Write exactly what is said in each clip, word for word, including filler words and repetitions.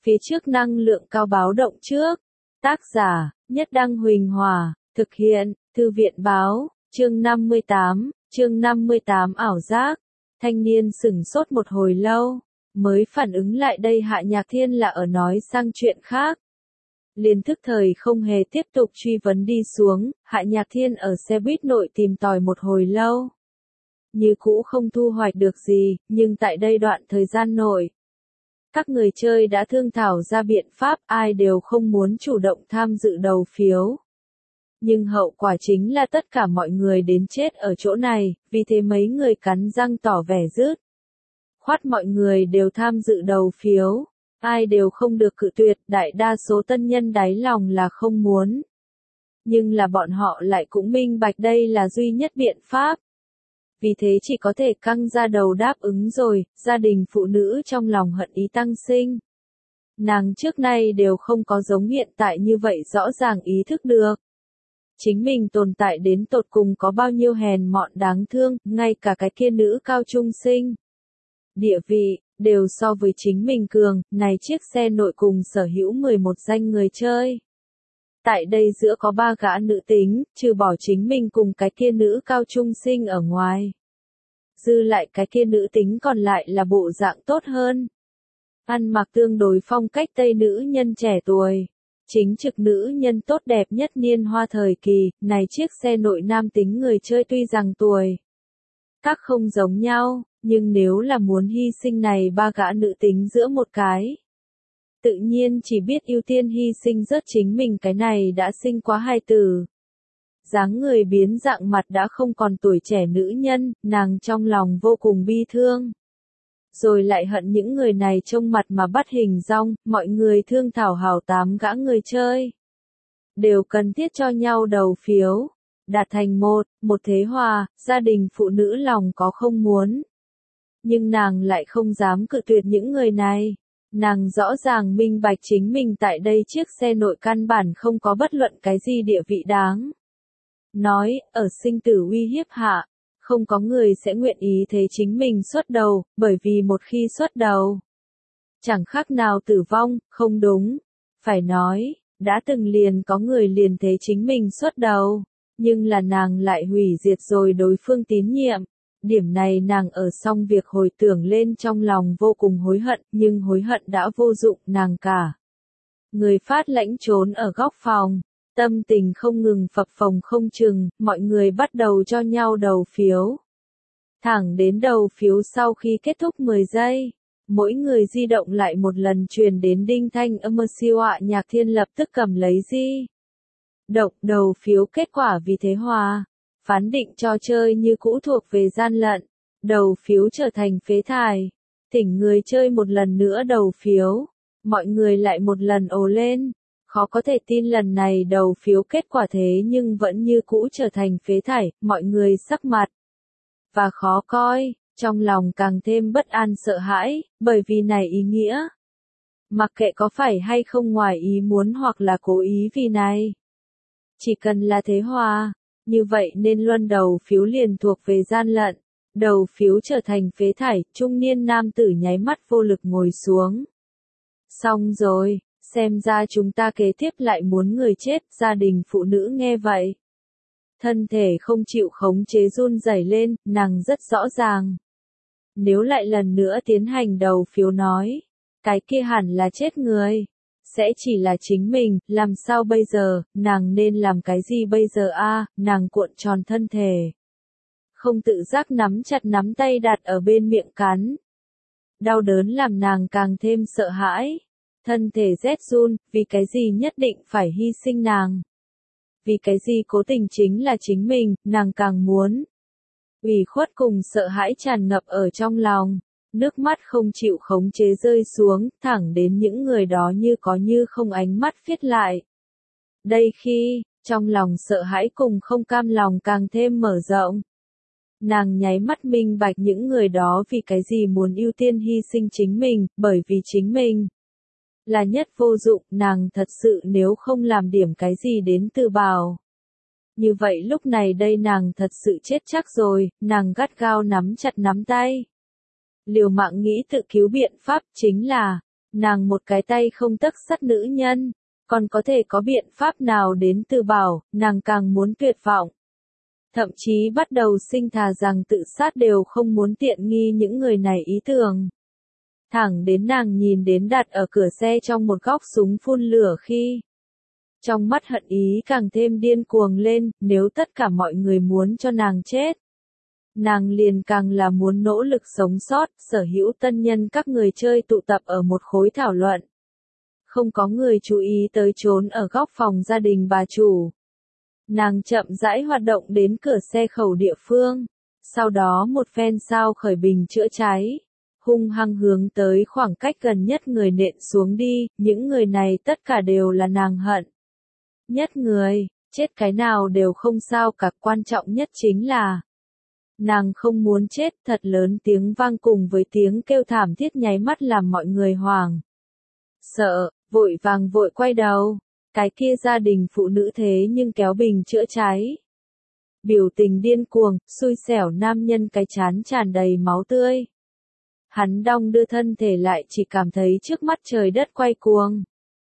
Phía trước năng lượng cao báo động trước. Tác giả, Nhất Đăng Huỳnh Hòa, thực hiện, Thư viện báo, chương năm mươi tám, chương năm mươi tám ảo giác. Thanh niên sửng sốt một hồi lâu, mới phản ứng lại đây Hạ Nhạc Thiên là ở nói sang chuyện khác. Liền thức thời không hề tiếp tục truy vấn đi xuống, Hạ Nhạc Thiên ở xe buýt nội tìm tòi một hồi lâu. Như cũ không thu hoạch được gì, nhưng tại đây đoạn thời gian nội, các người chơi đã thương thảo ra biện pháp, ai đều không muốn chủ động tham dự đầu phiếu. Nhưng hậu quả chính là tất cả mọi người đến chết ở chỗ này, vì thế mấy người cắn răng tỏ vẻ dứt khoát mọi người đều tham dự đầu phiếu. Ai đều không được cự tuyệt, đại đa số tân nhân đáy lòng là không muốn. Nhưng là bọn họ lại cũng minh bạch đây là duy nhất biện pháp. Vì thế chỉ có thể căng ra đầu đáp ứng rồi, gia đình phụ nữ trong lòng hận ý tăng sinh. Nàng trước nay đều không có giống hiện tại như vậy rõ ràng ý thức được. Chính mình tồn tại đến tột cùng có bao nhiêu hèn mọn đáng thương, ngay cả cái kia nữ cao trung sinh. Địa vị, đều so với chính mình cường, này chiếc xe nội cùng sở hữu mười một danh người chơi. Tại đây giữa có ba gã nữ tính, trừ bỏ chính mình cùng cái kia nữ cao trung sinh ở ngoài. Dư lại cái kia nữ tính còn lại là bộ dạng tốt hơn. Ăn mặc tương đối phong cách Tây nữ nhân trẻ tuổi. Chính trực nữ nhân tốt đẹp nhất niên hoa thời kỳ, này chiếc xe nội nam tính người chơi tuy rằng tuổi các không giống nhau, nhưng nếu là muốn hy sinh này ba gã nữ tính giữa một cái. Tự nhiên chỉ biết ưu tiên hy sinh rớt chính mình cái này đã sinh quá hai tử. Dáng người biến dạng mặt đã không còn tuổi trẻ nữ nhân, nàng trong lòng vô cùng bi thương. Rồi lại hận những người này trông mặt mà bắt hình dong, mọi người thương thảo hảo tám gã người chơi. Đều cần thiết cho nhau đầu phiếu. Đạt thành một, một thế hòa, gia đình phụ nữ lòng có không muốn. Nhưng nàng lại không dám cự tuyệt những người này. Nàng rõ ràng minh bạch chính mình tại đây chiếc xe nội căn bản không có bất luận cái gì địa vị đáng. Nói, ở sinh tử uy hiếp hạ, không có người sẽ nguyện ý thế chính mình xuất đầu, bởi vì một khi xuất đầu, chẳng khác nào tử vong, không đúng. Phải nói, đã từng liền có người liền thế chính mình xuất đầu, nhưng là nàng lại hủy diệt rồi đối phương tín nhiệm. Điểm này nàng ở xong việc hồi tưởng lên trong lòng vô cùng hối hận, nhưng hối hận đã vô dụng, nàng cả người phát lãnh trốn ở góc phòng, tâm tình không ngừng phập phồng không chừng, mọi người bắt đầu cho nhau đầu phiếu. Thẳng đến đầu phiếu sau khi kết thúc mười giây, mỗi người di động lại một lần truyền đến đinh thanh âm siêu Hạ Nhạc Thiên lập tức cầm lấy di động đầu phiếu, kết quả vì thế hòa. Phán định trò chơi như cũ thuộc về gian lận, đầu phiếu trở thành phế thải. Thỉnh người chơi một lần nữa đầu phiếu, mọi người lại một lần ồ lên. Khó có thể tin lần này đầu phiếu kết quả thế nhưng vẫn như cũ trở thành phế thải, mọi người sắc mặt và khó coi, trong lòng càng thêm bất an sợ hãi, bởi vì này ý nghĩa. Mặc kệ có phải hay không ngoài ý muốn hoặc là cố ý vì này. Chỉ cần là thế hòa. Như vậy nên luân đầu phiếu liền thuộc về gian lận, đầu phiếu trở thành phế thải, trung niên nam tử nháy mắt vô lực ngồi xuống. Xong rồi, xem ra chúng ta kế tiếp lại muốn người chết, gia đình phụ nữ nghe vậy. Thân thể không chịu khống chế run rẩy lên, nàng rất rõ ràng. Nếu lại lần nữa tiến hành đầu phiếu nói, cái kia hẳn là chết người. Sẽ chỉ là chính mình, làm sao bây giờ, nàng nên làm cái gì bây giờ a? À, nàng cuộn tròn thân thể. Không tự giác nắm chặt nắm tay đặt ở bên miệng cắn. Đau đớn làm nàng càng thêm sợ hãi. Thân thể rét run, vì cái gì nhất định phải hy sinh nàng. Vì cái gì cố tình chính là chính mình, nàng càng muốn. Ủy khuất cùng sợ hãi tràn ngập ở trong lòng. Nước mắt không chịu khống chế rơi xuống, thẳng đến những người đó như có như không ánh mắt viết lại. Đây khi, trong lòng sợ hãi cùng không cam lòng càng thêm mở rộng. Nàng nháy mắt minh bạch những người đó vì cái gì muốn ưu tiên hy sinh chính mình, bởi vì chính mình là nhất vô dụng, nàng thật sự nếu không làm điểm cái gì đến từ bảo. Như vậy lúc này đây nàng thật sự chết chắc rồi, nàng gắt gao nắm chặt nắm tay. Liều mạng nghĩ tự cứu biện pháp chính là, Nàng một cái tay không tấc sắt nữ nhân, còn có thể có biện pháp nào đến từ bảo, nàng càng muốn tuyệt vọng. Thậm chí bắt đầu sinh thà rằng tự sát đều không muốn tiện nghi những người này ý tưởng. Thẳng đến nàng nhìn đến đặt ở cửa xe trong một góc súng phun lửa khi. Trong mắt hận ý càng thêm điên cuồng lên, nếu tất cả mọi người muốn cho nàng chết. Nàng liền càng là muốn nỗ lực sống sót, sở hữu tân nhân các người chơi tụ tập ở một khối thảo luận. Không có người chú ý tới trốn ở góc phòng gia đình bà chủ. Nàng chậm rãi hoạt động đến cửa xe khẩu địa phương, sau đó một phen sao khởi bình chữa cháy, hung hăng hướng tới khoảng cách gần nhất người nện xuống đi, những người này tất cả đều là nàng hận. Nhất người, chết cái nào đều không sao cả, quan trọng nhất chính là nàng không muốn chết. Thật lớn tiếng vang cùng với tiếng kêu thảm thiết nháy mắt làm mọi người hoảng sợ, vội vàng vội quay đầu. Cái kia gia đình phụ nữ thế nhưng kéo bình chữa cháy. Biểu tình điên cuồng, xui xẻo nam nhân cái chán tràn đầy máu tươi. Hắn đong đưa thân thể lại chỉ cảm thấy trước mắt trời đất quay cuồng.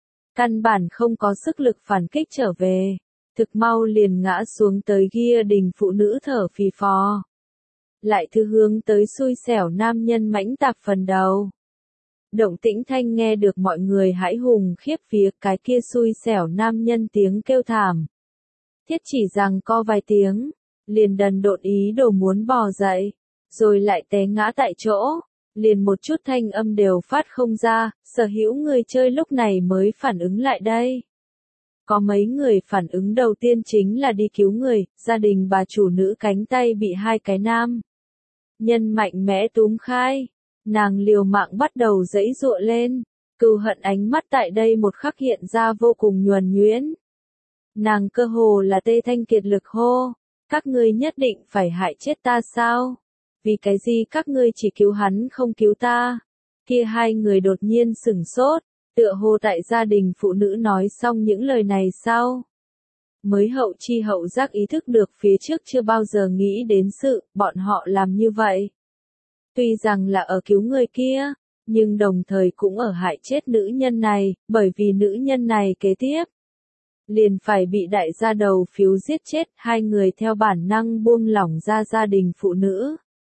Căn bản không có sức lực phản kích trở về. Thực mau liền ngã xuống tới gia đình phụ nữ thở phì phò. Lại thứ hướng tới xui xẻo nam nhân mãnh tạp phần đầu. Động tĩnh thanh nghe được mọi người hãi hùng khiếp vía, cái kia xui xẻo nam nhân tiếng kêu thảm. Thiết chỉ rằng co vài tiếng, liền đần độn ý đồ muốn bò dậy, rồi lại té ngã tại chỗ, liền một chút thanh âm đều phát không ra, sở hữu người chơi lúc này mới phản ứng lại đây. Có mấy người phản ứng đầu tiên chính là đi cứu người, gia đình bà chủ nữ cánh tay bị hai cái nam nhân mạnh mẽ túm khai. Nàng liều mạng bắt đầu giãy giụa lên, cừu hận ánh mắt tại đây một khắc hiện ra vô cùng nhuần nhuyễn. Nàng cơ hồ là tê thanh kiệt lực hô, các ngươi nhất định phải hại chết ta sao? Vì cái gì các ngươi chỉ cứu hắn không cứu ta? Kia hai người đột nhiên sửng sốt, tựa hồ tại gia đình phụ nữ nói xong những lời này sau. Mới hậu chi hậu giác ý thức được phía trước chưa bao giờ nghĩ đến sự, bọn họ làm như vậy. Tuy rằng là ở cứu người kia, nhưng đồng thời cũng ở hại chết nữ nhân này, bởi vì nữ nhân này kế tiếp liền phải bị đại gia đầu phiếu giết chết. Hai người theo bản năng buông lỏng ra gia đình phụ nữ.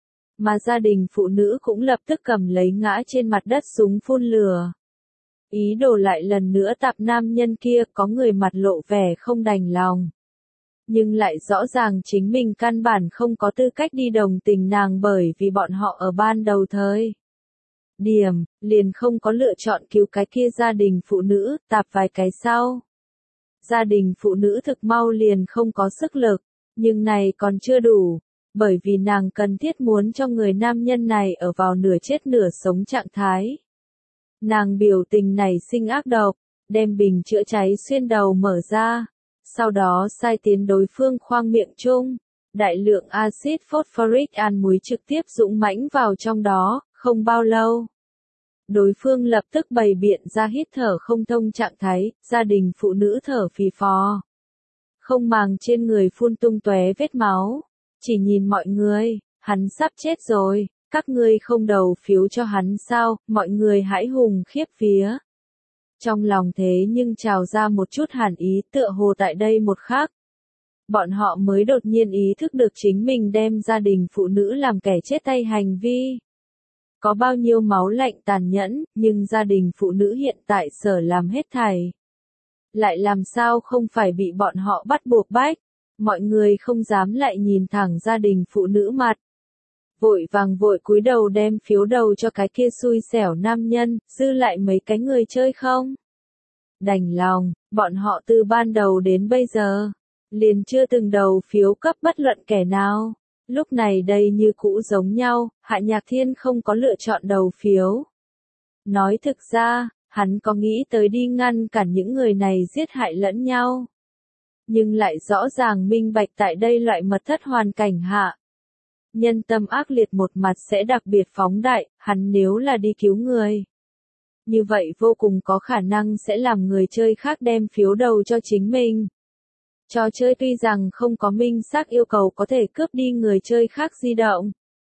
Mà gia đình phụ nữ cũng lập tức cầm lấy ngã trên mặt đất súng phun lửa. Ý đồ lại lần nữa tạp nam nhân kia, có người mặt lộ vẻ không đành lòng. Nhưng lại rõ ràng chính mình căn bản không có tư cách đi đồng tình nàng bởi vì bọn họ ở ban đầu thời điểm, liền không có lựa chọn cứu cái kia gia đình phụ nữ, tạp vài cái sau. Gia đình phụ nữ thực mau liền không có sức lực, nhưng này còn chưa đủ, bởi vì nàng cần thiết muốn cho người nam nhân này ở vào nửa chết nửa sống trạng thái. Nàng biểu tình này sinh ác độc, đem bình chữa cháy xuyên đầu mở ra. Sau đó sai tiến đối phương khoang miệng chung, đại lượng axit phosphoric an muối trực tiếp dũng mãnh vào trong đó, không bao lâu. Đối phương lập tức bày biện ra hít thở không thông trạng thái, gia đình phụ nữ thở phì phò. Không màng trên người phun tung tóe vết máu, chỉ nhìn mọi người, hắn sắp chết rồi, các ngươi không đầu phiếu cho hắn sao, mọi người hãi hùng khiếp vía. Trong lòng thế nhưng trào ra một chút hàn ý, tựa hồ tại đây một khắc. Bọn họ mới đột nhiên ý thức được chính mình đem gia đình phụ nữ làm kẻ chết tay hành vi. Có bao nhiêu máu lạnh tàn nhẫn, nhưng gia đình phụ nữ hiện tại sở làm hết thảy. Lại làm sao không phải bị bọn họ bắt buộc bách, mọi người không dám lại nhìn thẳng gia đình phụ nữ mặt. Vội vàng vội cúi đầu đem phiếu đầu cho cái kia xui xẻo nam nhân, dư lại mấy cái người chơi không? Đành lòng, bọn họ từ ban đầu đến bây giờ, liền chưa từng đầu phiếu cấp bất luận kẻ nào. Lúc này đây như cũ giống nhau, Hạ Nhạc Thiên không có lựa chọn đầu phiếu. Nói thực ra, hắn có nghĩ tới đi ngăn cản những người này giết hại lẫn nhau. Nhưng lại rõ ràng minh bạch tại đây loại mật thất hoàn cảnh hạ. Nhân tâm ác liệt một mặt sẽ đặc biệt phóng đại, hắn nếu là đi cứu người. Như vậy vô cùng có khả năng sẽ làm người chơi khác đem phiếu đầu cho chính mình. Trò chơi tuy rằng không có minh xác yêu cầu có thể cướp đi người chơi khác di động.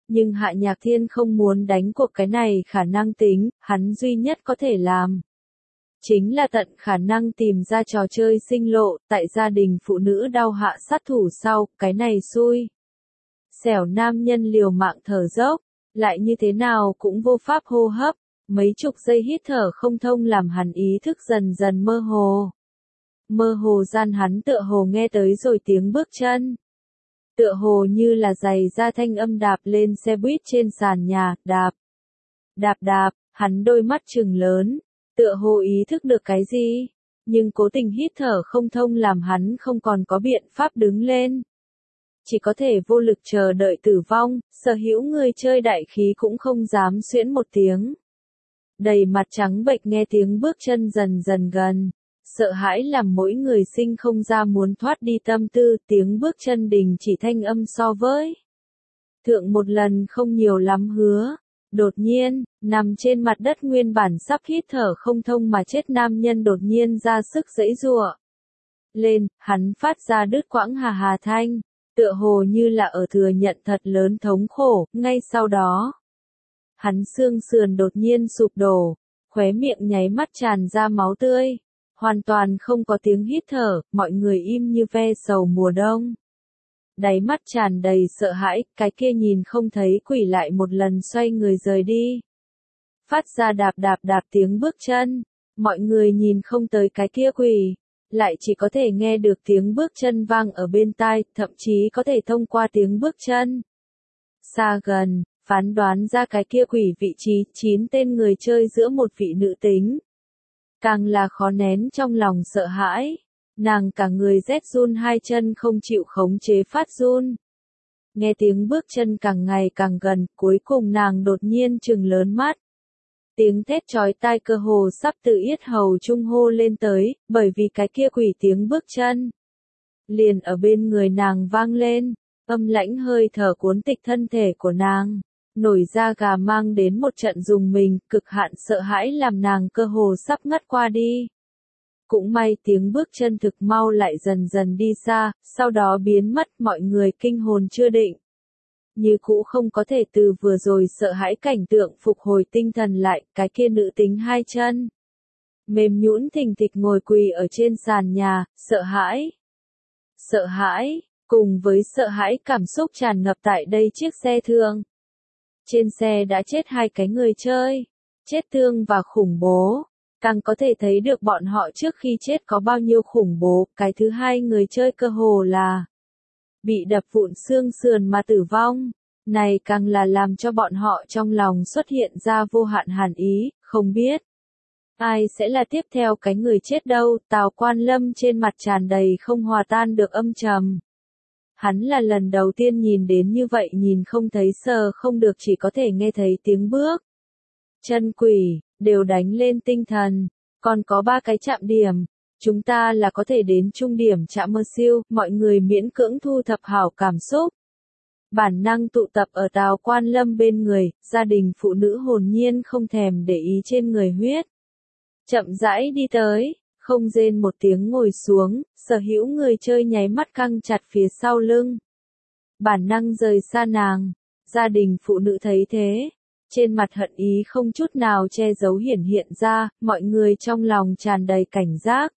Nhưng Hạ Nhạc Thiên không muốn đánh cuộc cái này khả năng tính, hắn duy nhất có thể làm. Chính là tận khả năng tìm ra trò chơi sinh lộ, tại gia đình phụ nữ đau hạ sát thủ sau, cái này xui. Xẻo nam nhân liều mạng thở dốc, lại như thế nào cũng vô pháp hô hấp, mấy chục giây hít thở không thông làm hắn ý thức dần dần mơ hồ. Mơ hồ gian hắn tựa hồ nghe tới rồi tiếng bước chân. Tựa hồ như là giày da thanh âm đạp lên xe buýt trên sàn nhà, đạp. Đạp đạp, hắn đôi mắt trừng lớn, tựa hồ ý thức được cái gì, nhưng cố tình hít thở không thông làm hắn không còn có biện pháp đứng lên. Chỉ có thể vô lực chờ đợi tử vong, sở hữu người chơi đại khí cũng không dám xuyễn một tiếng. Đầy mặt trắng bệch nghe tiếng bước chân dần dần gần, sợ hãi làm mỗi người sinh không ra muốn thoát đi tâm tư, tiếng bước chân đình chỉ thanh âm so với. Thượng một lần không nhiều lắm hứa. Đột nhiên, nằm trên mặt đất nguyên bản sắp hít thở không thông mà chết nam nhân đột nhiên ra sức giãy giụa. Lên, hắn phát ra đứt quãng hà hà thanh, tựa hồ như là ở thừa nhận thật lớn thống khổ, ngay sau đó. Hắn xương sườn đột nhiên sụp đổ, khóe miệng nháy mắt tràn ra máu tươi, hoàn toàn không có tiếng hít thở, mọi người im như ve sầu mùa đông. Đáy mắt tràn đầy sợ hãi, cái kia nhìn không thấy quỷ lại một lần xoay người rời đi. Phát ra đạp đạp đạp tiếng bước chân, mọi người nhìn không tới cái kia quỷ, lại chỉ có thể nghe được tiếng bước chân vang ở bên tai, thậm chí có thể thông qua tiếng bước chân. Xa gần, phán đoán ra cái kia quỷ vị trí, chín tên người chơi giữa một vị nữ tính. Càng là khó nén trong lòng sợ hãi. Nàng cả người rét run hai chân không chịu khống chế phát run. Nghe tiếng bước chân càng ngày càng gần, cuối cùng nàng đột nhiên trừng lớn mắt. Tiếng thét chói tai cơ hồ sắp từ yết hầu trung hô lên tới, bởi vì cái kia quỷ tiếng bước chân. Liền ở bên người nàng vang lên, âm lãnh hơi thở cuốn tịch thân thể của nàng. Nổi da gà mang đến một trận dùng mình, cực hạn sợ hãi làm nàng cơ hồ sắp ngất qua đi. Cũng may tiếng bước chân thực mau lại dần dần đi xa, sau đó biến mất, mọi người kinh hồn chưa định. Như cũ không có thể từ vừa rồi sợ hãi cảnh tượng phục hồi tinh thần lại, cái kia nữ tính hai chân. Mềm nhũn thình thịch ngồi quỳ ở trên sàn nhà, sợ hãi. Sợ hãi, cùng với sợ hãi cảm xúc tràn ngập tại đây chiếc xe thương. Trên xe đã chết hai cái người chơi, chết thương và khủng bố. Càng có thể thấy được bọn họ trước khi chết có bao nhiêu khủng bố, cái thứ hai người chơi cơ hồ là bị đập vụn xương sườn mà tử vong. Này càng là làm cho bọn họ trong lòng xuất hiện ra vô hạn hàn ý, không biết ai sẽ là tiếp theo cái người chết đâu. Tào Quan Lâm trên mặt tràn đầy không hòa tan được âm trầm. Hắn là lần đầu tiên nhìn đến như vậy, nhìn không thấy sờ không được, chỉ có thể nghe thấy tiếng bước chân quỷ, đều đánh lên tinh thần, còn có ba cái chạm điểm, chúng ta là có thể đến trung điểm chạm mơ siêu, mọi người miễn cưỡng thu thập hảo cảm xúc. Bản năng tụ tập ở Tào Quan Lâm bên người, gia đình phụ nữ hồn nhiên không thèm để ý trên người huyết. Chậm rãi đi tới, không rên một tiếng ngồi xuống, sở hữu người chơi nháy mắt căng chặt phía sau lưng. Bản năng rời xa nàng, gia đình phụ nữ thấy thế. Trên mặt hận ý không chút nào che giấu hiển hiện ra, mọi người trong lòng tràn đầy cảnh giác.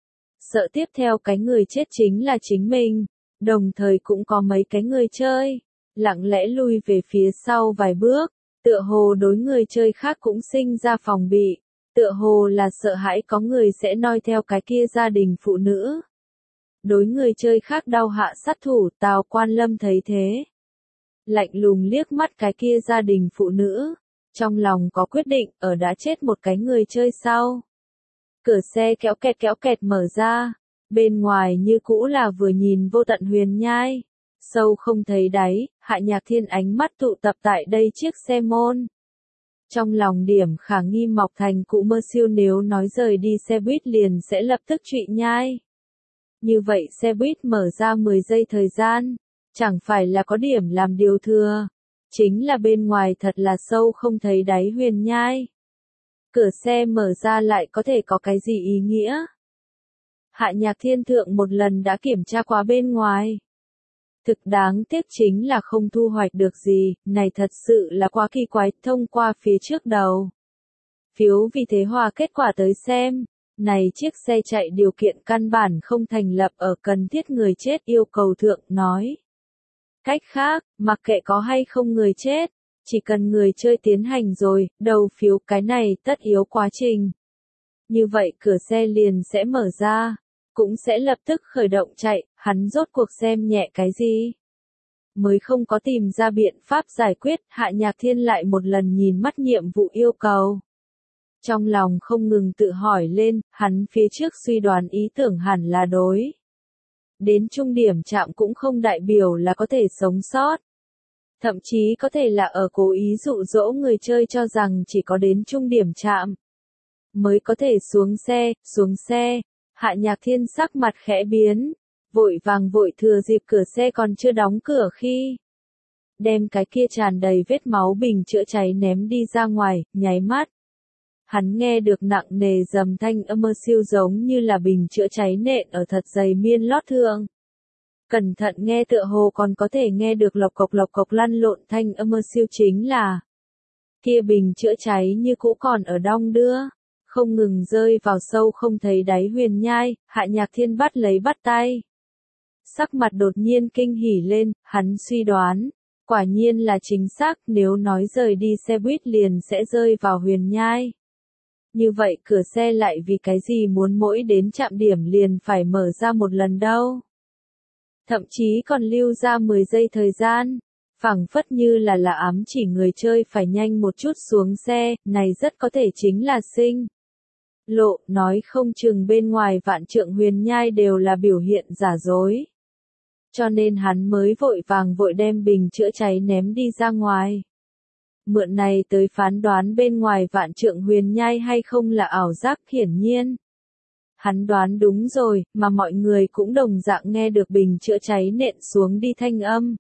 Sợ tiếp theo cái người chết chính là chính mình, đồng thời cũng có mấy cái người chơi, lặng lẽ lui về phía sau vài bước, tựa hồ đối người chơi khác cũng sinh ra phòng bị, tựa hồ là sợ hãi có người sẽ noi theo cái kia gia đình phụ nữ. Đối người chơi khác đau hạ sát thủ, Tào Quan Lâm thấy thế. Lạnh lùng liếc mắt cái kia gia đình phụ nữ, trong lòng có quyết định, ở đã chết một cái người chơi sau. Cửa xe kéo kẹt kéo kẹt mở ra, bên ngoài như cũ là vừa nhìn vô tận huyền nhai, sâu không thấy đáy, Hạ Nhạc Thiên ánh mắt tụ tập tại đây chiếc xe môn. Trong lòng điểm khả nghi mọc thành cụ mơ siêu, nếu nói rời đi xe buýt liền sẽ lập tức trụy nhai. Như vậy xe buýt mở ra mười giây thời gian. Chẳng phải là có điểm làm điều thừa, chính là bên ngoài thật là sâu không thấy đáy huyền nhai. Cửa xe mở ra lại có thể có cái gì ý nghĩa? Hạ Nhạc Thiên Thượng một lần đã kiểm tra qua bên ngoài. Thực đáng tiếc chính là không thu hoạch được gì, này thật sự là quá kỳ quái, thông qua phía trước đầu. Phiếu vì thế hòa kết quả tới xem. Này chiếc xe chạy điều kiện căn bản không thành lập ở cần thiết người chết yêu cầu thượng nói. Cách khác, mặc kệ có hay không người chết, chỉ cần người chơi tiến hành rồi, đầu phiếu cái này tất yếu quá trình. Như vậy cửa xe liền sẽ mở ra, cũng sẽ lập tức khởi động chạy, hắn rốt cuộc xem nhẹ cái gì. Mới không có tìm ra biện pháp giải quyết, Hạ Nhạc Thiên lại một lần nhìn mắt nhiệm vụ yêu cầu. Trong lòng không ngừng tự hỏi lên, hắn phía trước suy đoán ý tưởng hẳn là đối. Đến trung điểm chạm cũng không đại biểu là có thể sống sót. Thậm chí có thể là ở cố ý dụ dỗ người chơi cho rằng chỉ có đến trung điểm chạm mới có thể xuống xe, xuống xe. Hạ Nhạc Thiên sắc mặt khẽ biến, vội vàng vội thừa dịp cửa xe còn chưa đóng cửa khi đem cái kia tràn đầy vết máu bình chữa cháy ném đi ra ngoài, nháy mắt. Hắn nghe được nặng nề dầm thanh âm mơ siêu giống như là bình chữa cháy nện ở thật dày miên lót thượng. Cẩn thận nghe tựa hồ còn có thể nghe được lộc cộc lộc cộc lăn lộn thanh âm mơ siêu chính là kia bình chữa cháy như cũ còn ở đong đưa, không ngừng rơi vào sâu không thấy đáy huyền nhai. Hạ Nhạc Thiên bắt lấy bắt tay. Sắc mặt đột nhiên kinh hỉ lên, hắn suy đoán, quả nhiên là chính xác, nếu nói rời đi xe buýt liền sẽ rơi vào huyền nhai. Như vậy cửa xe lại vì cái gì muốn mỗi đến trạm điểm liền phải mở ra một lần đâu. Thậm chí còn lưu ra mười giây thời gian, phảng phất như là là ám chỉ người chơi phải nhanh một chút xuống xe, này rất có thể chính là sinh lộ, nói không chừng bên ngoài vạn trượng huyền nhai đều là biểu hiện giả dối. Cho nên hắn mới vội vàng vội đem bình chữa cháy ném đi ra ngoài. Mượn này tới phán đoán bên ngoài vạn trượng huyền nhai hay không là ảo giác, hiển nhiên. Hắn đoán đúng rồi, mà mọi người cũng đồng dạng nghe được bình chữa cháy nện xuống đi thanh âm.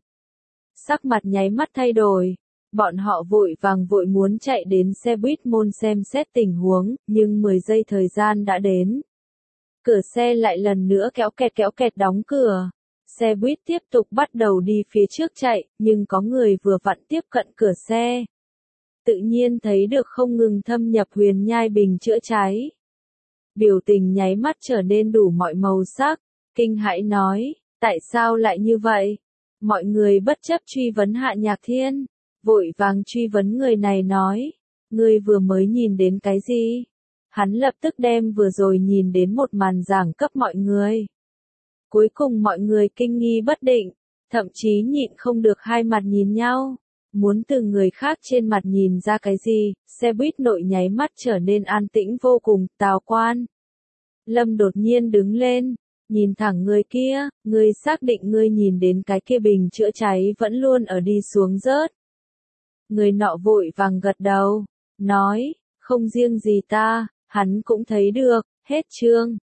Sắc mặt nháy mắt thay đổi, bọn họ vội vàng vội muốn chạy đến xe buýt môn xem xét tình huống, nhưng mười giây thời gian đã đến. Cửa xe lại lần nữa kéo kẹt kéo kẹt đóng cửa. Xe buýt tiếp tục bắt đầu đi phía trước chạy, nhưng có người vừa vặn tiếp cận cửa xe. Tự nhiên thấy được không ngừng thâm nhập huyền nhai bình chữa cháy. Biểu tình nháy mắt trở nên đủ mọi màu sắc, kinh hãi nói, tại sao lại như vậy? Mọi người bất chấp truy vấn Hạ Nhạc Thiên, vội vàng truy vấn người này nói, ngươi vừa mới nhìn đến cái gì? Hắn lập tức đem vừa rồi nhìn đến một màn giảng cấp mọi người. Cuối cùng mọi người kinh nghi bất định, thậm chí nhịn không được hai mặt nhìn nhau, muốn từ người khác trên mặt nhìn ra cái gì. Xe buýt nội nháy mắt trở nên an tĩnh vô cùng. Tào Quan Lâm đột nhiên đứng lên, nhìn thẳng người kia, ngươi xác định ngươi nhìn đến cái kia bình chữa cháy vẫn luôn ở đi xuống rớt. Người nọ vội vàng gật đầu, nói, không riêng gì ta, hắn cũng thấy được. Hết chương.